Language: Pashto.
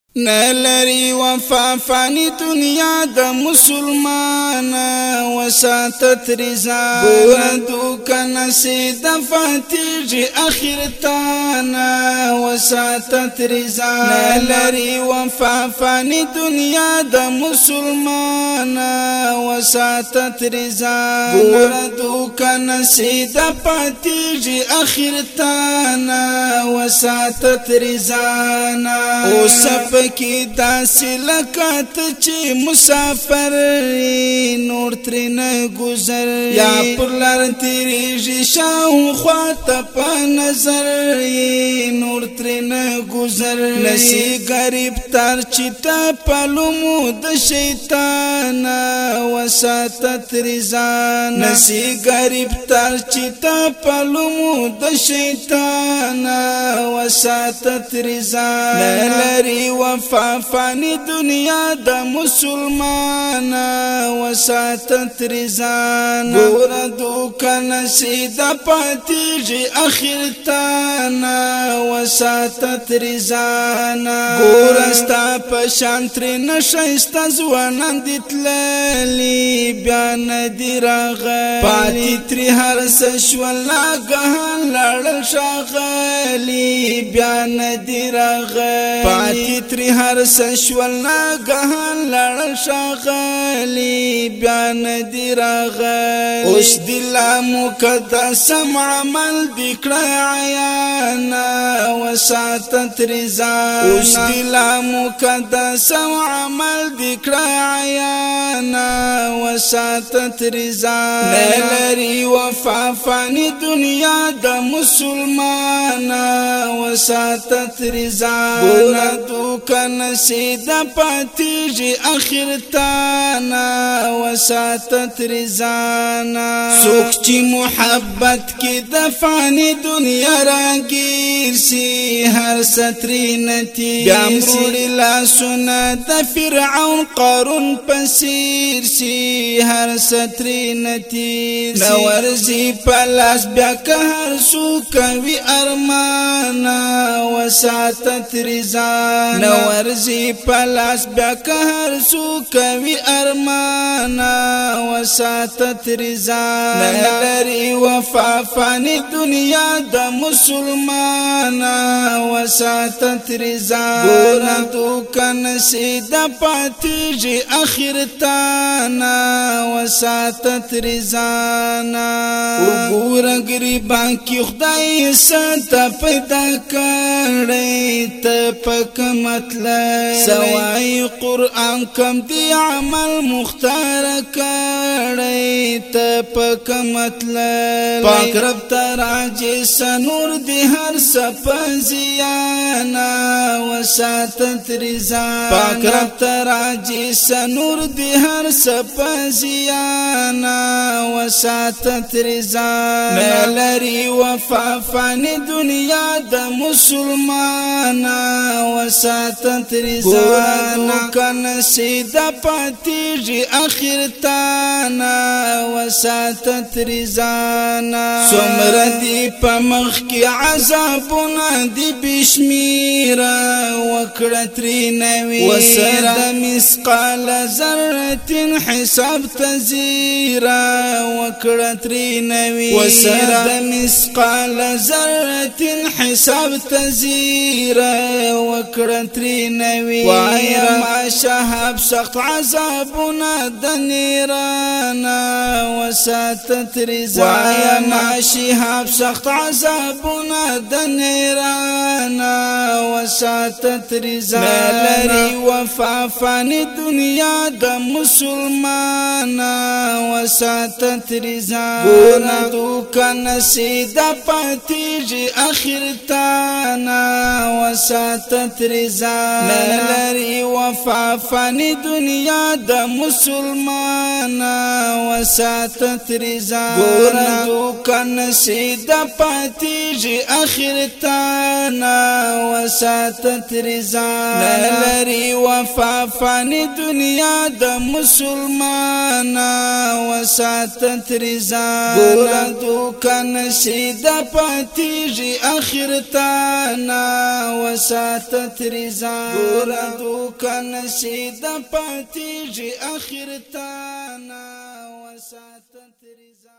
نلري وفا فانی دنیا د مسلمان وساتت رضا بردو کنسی دفاتیج اخرتانا وساتت رضا نلري وفا فانی دنیا د مسلمان وساتت رضا بردو کنسی دفاتیج اخرتانا وساتت رضانا کی داسې لکات چې مسافر نور ترنه گذر یا پر لار تیریږي شاوخوا ته په نظر نور ترنه گذر نسی غریب تر چې ته پلومو د شیطان وساتت رضا نسی غریب تر چې ته پلومو د شیطان وساتت رضا نلري وفا فانی دنیا د مسلمان وساتت رضانا گوردو کنسی د پاتیجی اخرتانا وساتت رضانا گورستا پشانتر نشایستا زوانان دیتلالی بیان دی راغلی پاتی تری هر سشولا گهان لڑل شاغلی بیان دی راغلی پاتی تری هر سشولنا گهان لړل شاغلی بیان دی راغلی اوس دلا مقدس عمل دکړه عیانا وساتت رضا اوس دلا مقدس عمل دکړه عیانا وساتت رضا نلري وفا فانی دنیا د مسلمان وساتت رضا گوردو کنسی دا پاتیجی اخرتانا وساتت رضانا سوک چی محبت کی دفانی دنیا راگیر سی هر سطری نتی بیامروڑی لاسونا دا فرعون قارون پسیر سی هر سطری نتی نورزی پلاس بیا که هر سوکوی ارمانا وساتت رضا نورزی پلاس بیا که هر سو کوي ارمانا وساتت رضا نلري وفا فانی دنیا د مسلمان وساتت رضا گوردو کنسی د پاتیجی اخرتانا وساتت رضانا وګور غریبان کی خدای ست پیدا کړی ته پک مطلب سوای قرآن کم دی عمل مختار کړی ته پک مطلب پاک رب تراجی سنور دی هر سپزیانا وساتت رضا پاک رب تراجی سنور دی هر سپزیانا وساتت رضا نلري وفا فانی دنیا د مسلمان وساتت رضانا کنسی دا پاتیجی اخرتانا وساتت رضانا سمردی پمخ کی عذابنا دی بشمیرا وکڑتری نوی وسرد مسقال ذرت حساب تزیرا وکڑتری نوی وسرد مسقال ذرت حساب تزیرا وکړتری نوی وایم شهاب سخت عذابنا د نیرانا وساتت رضا وایم شهاب سخت عذابنا د نیرانا وساتت رضا نلري وفا فانی دنیا د مسلمان وساتت رضا گوردو کنسی د پاتیجی اخرتانا وساتت رضا نلري وفا فانی دنیا د مسلمان وساتت رضا گوردو کنسی د پاتیجی اخرتانا وساتت رضا نلري وفا فانی دنیا د مسلمان وساتت رضا گوردو کنسی د پاتیجی اخرتانا وساتت رضا رضا ګورا دوکان شید پاتیږي اخر تا نا وساتت رضا